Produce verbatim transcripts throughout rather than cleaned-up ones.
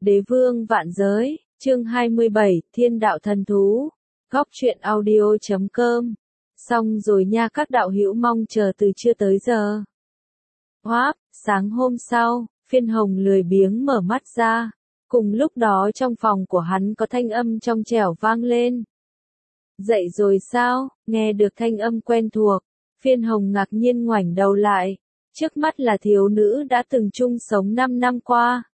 Đế vương vạn giới, chương hai mươi bảy, Thiên đạo thần thú. Góc truyện audio chấm com. Xong rồi nha các đạo hữu, mong chờ từ trưa tới giờ. Hoáp, sáng hôm sau, Phiên Hồng lười biếng mở mắt ra. Cùng lúc đó trong phòng của hắn có thanh âm trong trẻo vang lên. Dậy rồi sao? Nghe được thanh âm quen thuộc, Phiên Hồng ngạc nhiên ngoảnh đầu lại. Trước mắt là thiếu nữ đã từng chung sống năm năm qua.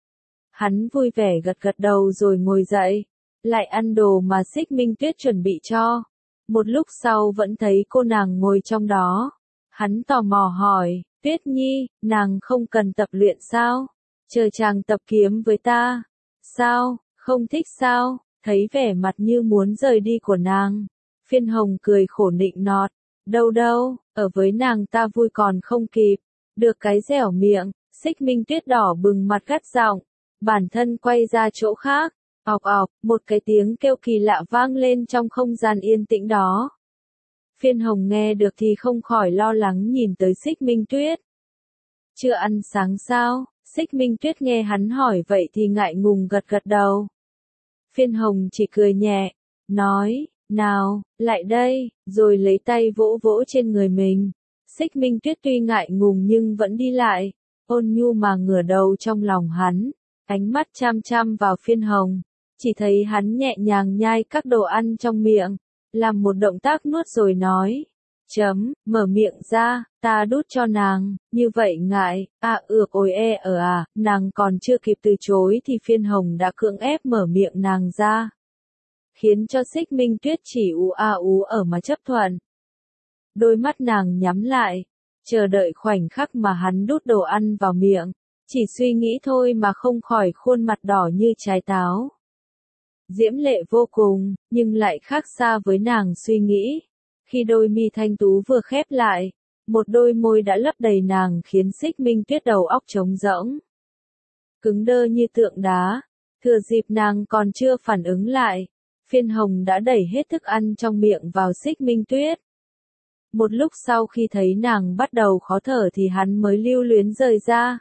Hắn vui vẻ gật gật đầu rồi ngồi dậy, lại ăn đồ mà Xích Minh Tuyết chuẩn bị cho. Một lúc sau vẫn thấy cô nàng ngồi trong đó. Hắn tò mò hỏi, Tuyết Nhi, nàng không cần tập luyện sao? Chờ chàng tập kiếm với ta. Sao, không thích sao? Thấy vẻ mặt như muốn rời đi của nàng, Phiên Hồng cười khổ nịnh nọt. Đâu đâu, ở với nàng ta vui còn không kịp. Được cái dẻo miệng, Xích Minh Tuyết đỏ bừng mặt gắt giọng. Bản thân quay ra chỗ khác, ọc ọc, một cái tiếng kêu kỳ lạ vang lên trong không gian yên tĩnh đó. Phiên Hồng nghe được thì không khỏi lo lắng nhìn tới Xích Minh Tuyết. Chưa ăn sáng sao? Xích Minh Tuyết nghe hắn hỏi vậy thì ngại ngùng gật gật đầu. Phiên Hồng chỉ cười nhẹ, nói, nào, lại đây, rồi lấy tay vỗ vỗ trên người mình. Xích Minh Tuyết tuy ngại ngùng nhưng vẫn đi lại, ôn nhu mà ngửa đầu trong lòng hắn. Ánh mắt chăm chăm vào Phiên Hồng, chỉ thấy hắn nhẹ nhàng nhai các đồ ăn trong miệng, làm một động tác nuốt rồi nói, chấm, mở miệng ra, ta đút cho nàng, như vậy ngại, à ược ôi e ở à, nàng còn chưa kịp từ chối thì Phiên Hồng đã cưỡng ép mở miệng nàng ra, khiến cho Xích Minh Tuyết chỉ ú a ú ở mà chấp thuận. Đôi mắt nàng nhắm lại, chờ đợi khoảnh khắc mà hắn đút đồ ăn vào miệng. Chỉ suy nghĩ thôi mà không khỏi khuôn mặt đỏ như trái táo. Diễm lệ vô cùng, nhưng lại khác xa với nàng suy nghĩ. Khi đôi mi thanh tú vừa khép lại, một đôi môi đã lấp đầy nàng khiến Xích Minh Tuyết đầu óc trống rỗng. Cứng đơ như tượng đá, thừa dịp nàng còn chưa phản ứng lại, Phiên Hồng đã đẩy hết thức ăn trong miệng vào Xích Minh Tuyết. Một lúc sau khi thấy nàng bắt đầu khó thở thì hắn mới lưu luyến rời ra.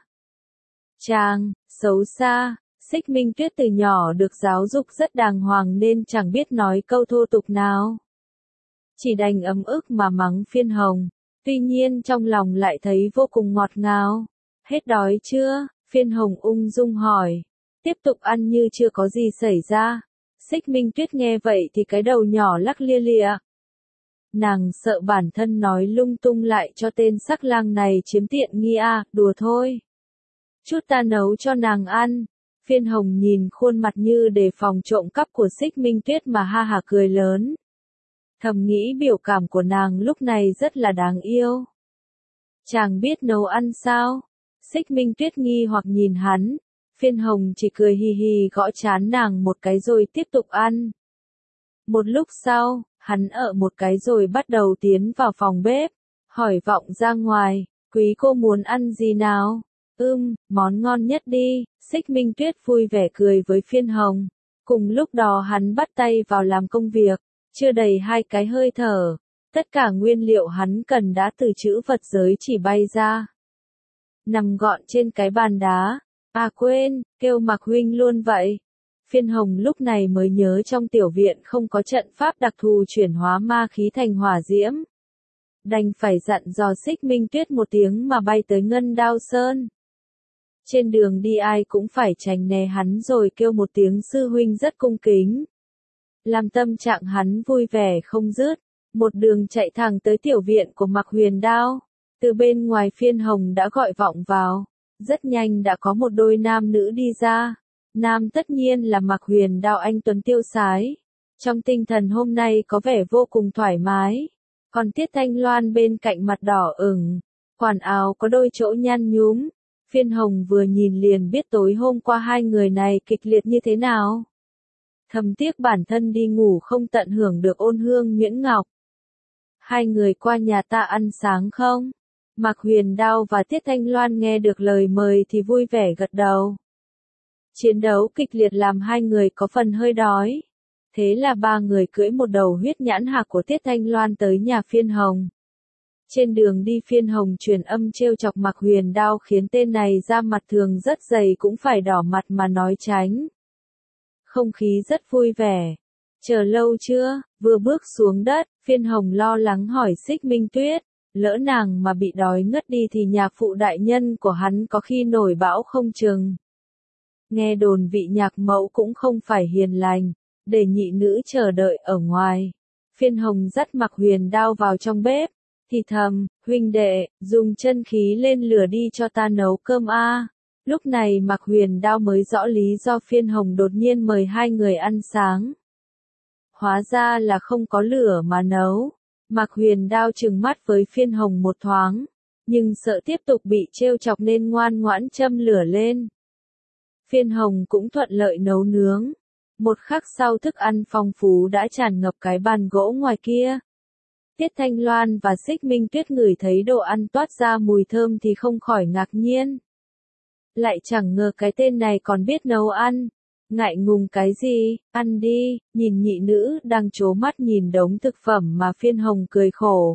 Chàng, xấu xa, Xích Minh Tuyết từ nhỏ được giáo dục rất đàng hoàng nên chẳng biết nói câu thô tục nào. Chỉ đành ấm ức mà mắng Phiên Hồng, tuy nhiên trong lòng lại thấy vô cùng ngọt ngào. Hết đói chưa? Phiên Hồng ung dung hỏi. Tiếp tục ăn như chưa có gì xảy ra. Xích Minh Tuyết nghe vậy thì cái đầu nhỏ lắc lia lịa. Nàng sợ bản thân nói lung tung lại cho tên sắc lang này chiếm tiện nghi à, đùa thôi. Chút ta nấu cho nàng ăn. Phiên Hồng nhìn khuôn mặt như đề phòng trộm cắp của Xích Minh Tuyết mà ha hả cười lớn. Thầm nghĩ biểu cảm của nàng lúc này rất là đáng yêu. Chàng biết nấu ăn sao? Xích Minh Tuyết nghi hoặc nhìn hắn. Phiên Hồng chỉ cười hì hì gõ trán nàng một cái rồi tiếp tục ăn. Một lúc sau, hắn ở một cái rồi bắt đầu tiến vào phòng bếp, hỏi vọng ra ngoài, quý cô muốn ăn gì nào? Ưm, món ngon nhất đi, Xích Minh Tuyết vui vẻ cười với Phiên Hồng. Cùng lúc đó hắn bắt tay vào làm công việc, chưa đầy hai cái hơi thở, tất cả nguyên liệu hắn cần đã từ chữ vật giới chỉ bay ra. Nằm gọn trên cái bàn đá, à quên, kêu Mạc huynh luôn vậy. Phiên Hồng lúc này mới nhớ trong tiểu viện không có trận pháp đặc thù chuyển hóa ma khí thành hỏa diễm. Đành phải dặn dò Xích Minh Tuyết một tiếng mà bay tới Ngân Đao Sơn. Trên đường đi ai cũng phải tránh né hắn rồi kêu một tiếng sư huynh rất cung kính. Làm tâm trạng hắn vui vẻ không dứt, một đường chạy thẳng tới tiểu viện của Mạc Huyền Đao. Từ bên ngoài Phiên Hồng đã gọi vọng vào, rất nhanh đã có một đôi nam nữ đi ra. Nam tất nhiên là Mạc Huyền Đao anh tuấn tiêu sái, trong tinh thần hôm nay có vẻ vô cùng thoải mái. Còn Tiết Thanh Loan bên cạnh mặt đỏ ửng, quần áo có đôi chỗ nhăn nhúm. Phiên Hồng vừa nhìn liền biết tối hôm qua hai người này kịch liệt như thế nào. Thầm tiếc bản thân đi ngủ không tận hưởng được ôn hương nhuyễn ngọc. Hai người qua nhà ta ăn sáng không? Mạc Huyền Đao và Tiết Thanh Loan nghe được lời mời thì vui vẻ gật đầu. Chiến đấu kịch liệt làm hai người có phần hơi đói. Thế là ba người cưỡi một đầu huyết nhãn hạc của Tiết Thanh Loan tới nhà Phiên Hồng. Trên đường đi Phiên Hồng truyền âm trêu chọc Mạc Huyền Đao khiến tên này da mặt thường rất dày cũng phải đỏ mặt mà nói tránh. Không khí rất vui vẻ. Chờ lâu chưa? Vừa bước xuống đất, Phiên Hồng lo lắng hỏi Xích Minh Tuyết, lỡ nàng mà bị đói ngất đi thì nhạc phụ đại nhân của hắn có khi nổi bão không chừng. Nghe đồn vị nhạc mẫu cũng không phải hiền lành, để nhị nữ chờ đợi ở ngoài. Phiên Hồng dắt Mạc Huyền Đao vào trong bếp, thì thầm, huynh đệ, dùng chân khí lên lửa đi cho ta nấu cơm a. Lúc này Mạc Huyền Đao mới rõ lý do Phiên Hồng đột nhiên mời hai người ăn sáng. Hóa ra là không có lửa mà nấu. Mạc Huyền Đao trừng mắt với Phiên Hồng một thoáng, nhưng sợ tiếp tục bị trêu chọc nên ngoan ngoãn châm lửa lên. Phiên Hồng cũng thuận lợi nấu nướng. Một khắc sau thức ăn phong phú đã tràn ngập cái bàn gỗ ngoài kia. Tiết Thanh Loan và Xích Minh Tuyết ngửi thấy đồ ăn toát ra mùi thơm thì không khỏi ngạc nhiên. Lại chẳng ngờ cái tên này còn biết nấu ăn. Ngại ngùng cái gì, ăn đi, nhìn nhị nữ đang trố mắt nhìn đống thực phẩm mà Phiên Hồng cười khổ.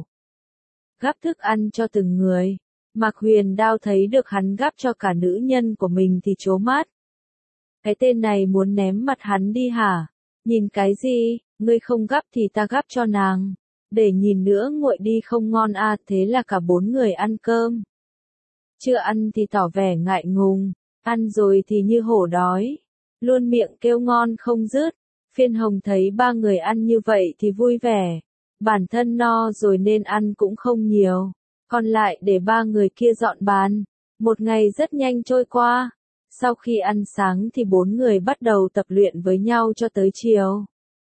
Gắp thức ăn cho từng người. Mạc Huyền Đao thấy được hắn gắp cho cả nữ nhân của mình thì trố mắt. Cái tên này muốn ném mặt hắn đi hả? Nhìn cái gì, ngươi không gắp thì ta gắp cho nàng. Để nhìn nữa nguội đi không ngon à, thế là cả bốn người ăn cơm. Chưa ăn thì tỏ vẻ ngại ngùng, ăn rồi thì như hổ đói. Luôn miệng kêu ngon không dứt. Phiên Hồng thấy ba người ăn như vậy thì vui vẻ. Bản thân no rồi nên ăn cũng không nhiều. Còn lại để ba người kia dọn bàn. Một ngày rất nhanh trôi qua. Sau khi ăn sáng thì bốn người bắt đầu tập luyện với nhau cho tới chiều.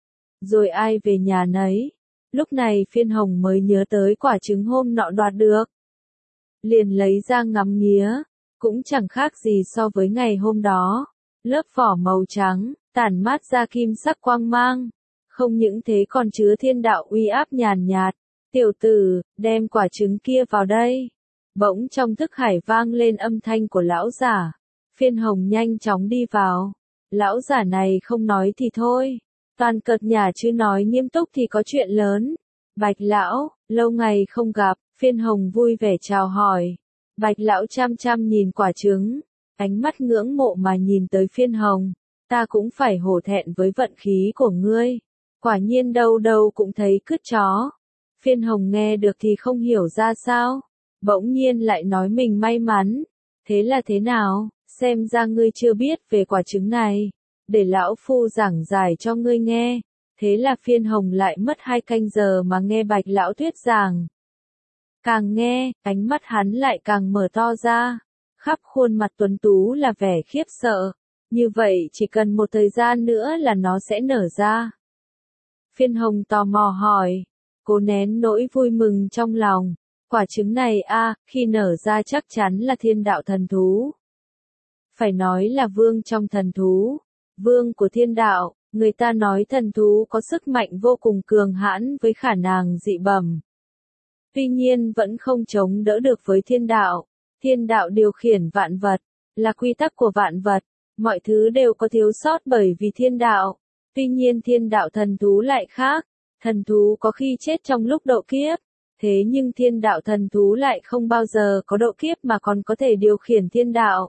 Rồi ai về nhà nấy. Lúc này Phiên Hồng mới nhớ tới quả trứng hôm nọ đoạt được. Liền lấy ra ngắm nghía. Cũng chẳng khác gì so với ngày hôm đó. Lớp vỏ màu trắng, tản mát ra kim sắc quang mang. Không những thế còn chứa thiên đạo uy áp nhàn nhạt. Tiểu tử, đem quả trứng kia vào đây. Bỗng trong thức hải vang lên âm thanh của lão giả. Phiên Hồng nhanh chóng đi vào. Lão giả này không nói thì thôi. Toàn cợt nhả chứ nói nghiêm túc thì có chuyện lớn. Bạch lão, lâu ngày không gặp, Phiên Hồng vui vẻ chào hỏi. Bạch lão chăm chăm nhìn quả trứng. Ánh mắt ngưỡng mộ mà nhìn tới Phiên Hồng. Ta cũng phải hổ thẹn với vận khí của ngươi. Quả nhiên đâu đâu cũng thấy cứt chó. Phiên Hồng nghe được thì không hiểu ra sao. Bỗng nhiên lại nói mình may mắn. Thế là thế nào, xem ra ngươi chưa biết về quả trứng này. Để lão phu giảng giải cho ngươi nghe. Thế là Phiên Hồng lại mất hai canh giờ mà nghe Bạch lão thuyết giảng. Càng nghe, ánh mắt hắn lại càng mở to ra. Khắp khuôn mặt tuấn tú là vẻ khiếp sợ. Như vậy chỉ cần một thời gian nữa là nó sẽ nở ra. Phiên Hồng tò mò hỏi. Cố nén nỗi vui mừng trong lòng. Quả trứng này a, khi nở ra chắc chắn là thiên đạo thần thú. Phải nói là vương trong thần thú. Vương của thiên đạo, người ta nói thần thú có sức mạnh vô cùng cường hãn với khả năng dị bẩm. Tuy nhiên vẫn không chống đỡ được với thiên đạo. Thiên đạo điều khiển vạn vật, là quy tắc của vạn vật, mọi thứ đều có thiếu sót bởi vì thiên đạo. Tuy nhiên thiên đạo thần thú lại khác, thần thú có khi chết trong lúc độ kiếp, thế nhưng thiên đạo thần thú lại không bao giờ có độ kiếp mà còn có thể điều khiển thiên đạo.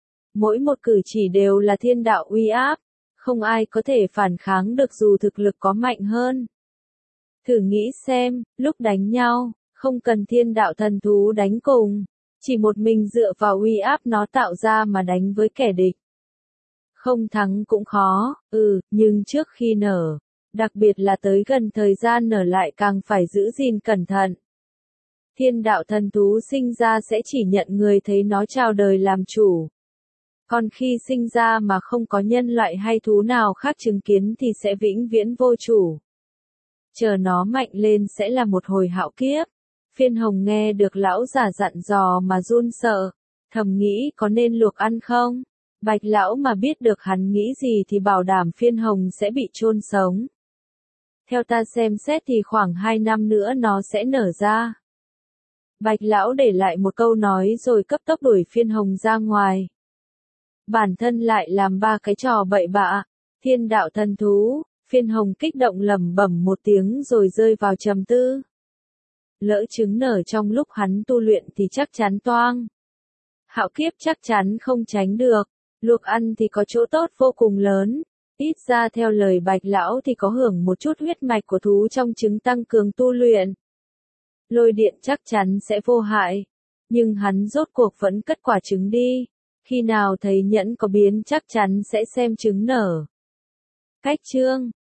Mỗi một cử chỉ đều là thiên đạo uy áp, không ai có thể phản kháng được dù thực lực có mạnh hơn. Thử nghĩ xem, lúc đánh nhau, không cần thiên đạo thần thú đánh cùng. Chỉ một mình dựa vào uy áp nó tạo ra mà đánh với kẻ địch. Không thắng cũng khó, ừ, nhưng trước khi nở, đặc biệt là tới gần thời gian nở lại càng phải giữ gìn cẩn thận. Thiên đạo thần thú sinh ra sẽ chỉ nhận người thấy nó chào đời làm chủ. Còn khi sinh ra mà không có nhân loại hay thú nào khác chứng kiến thì sẽ vĩnh viễn vô chủ. Chờ nó mạnh lên sẽ là một hồi hạo kiếp. Phiên Hồng nghe được lão giả dặn dò mà run sợ, thầm nghĩ có nên luộc ăn không? Bạch lão mà biết được hắn nghĩ gì thì bảo đảm Phiên Hồng sẽ bị chôn sống. Theo ta xem xét thì khoảng hai năm nữa nó sẽ nở ra. Bạch lão để lại một câu nói rồi cấp tốc đuổi Phiên Hồng ra ngoài. Bản thân lại làm ba cái trò bậy bạ, thiên đạo thần thú, Phiên Hồng kích động lẩm bẩm một tiếng rồi rơi vào trầm tư. Lỡ trứng nở trong lúc hắn tu luyện thì chắc chắn toang. Hạo kiếp chắc chắn không tránh được. Luộc ăn thì có chỗ tốt vô cùng lớn. Ít ra theo lời Bạch lão thì có hưởng một chút huyết mạch của thú trong trứng tăng cường tu luyện. Lôi điện chắc chắn sẽ vô hại. Nhưng hắn rốt cuộc vẫn cất quả trứng đi. Khi nào thấy nhẫn có biến chắc chắn sẽ xem trứng nở. Cách chương